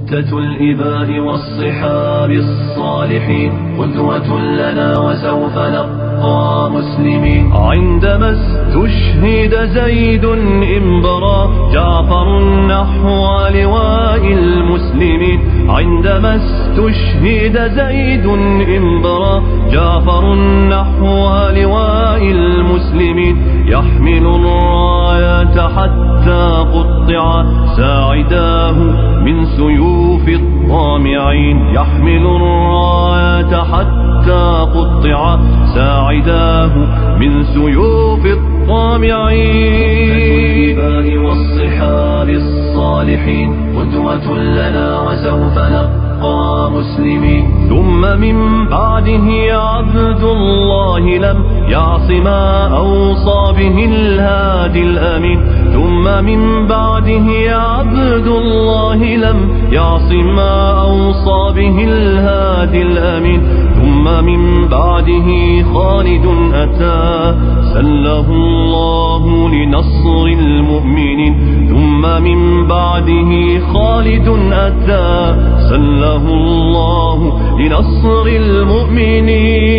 ستة الإباء والصحاب الصالحين قدوة لنا وسوف نبقى مسلمين. عندما استشهد زيد انبرى جعفر نحو لواء المسلمين. عندما استشهد زيد انبرى جعفر نحو لواء المسلمين. يحمل الراية حتى قطع ساعداه من سيوف الطامعين. يحمل الراية حتى قطع ساعداه من سيوف الطامعين. والصحاب الصالحين قدوة لنا وسوف نبقى مسلمين. ثم من بعده عبد الله لم يعص ما أوصى به الهادي الأمين. ثم من بعده عبد الله لم يعص ما أوصى به الهادي الأمين. ثم من بعده خالد أتى سله الله لنصر المؤمنين. ثم من بعده خالد أتى سله الله لنصر المؤمنين.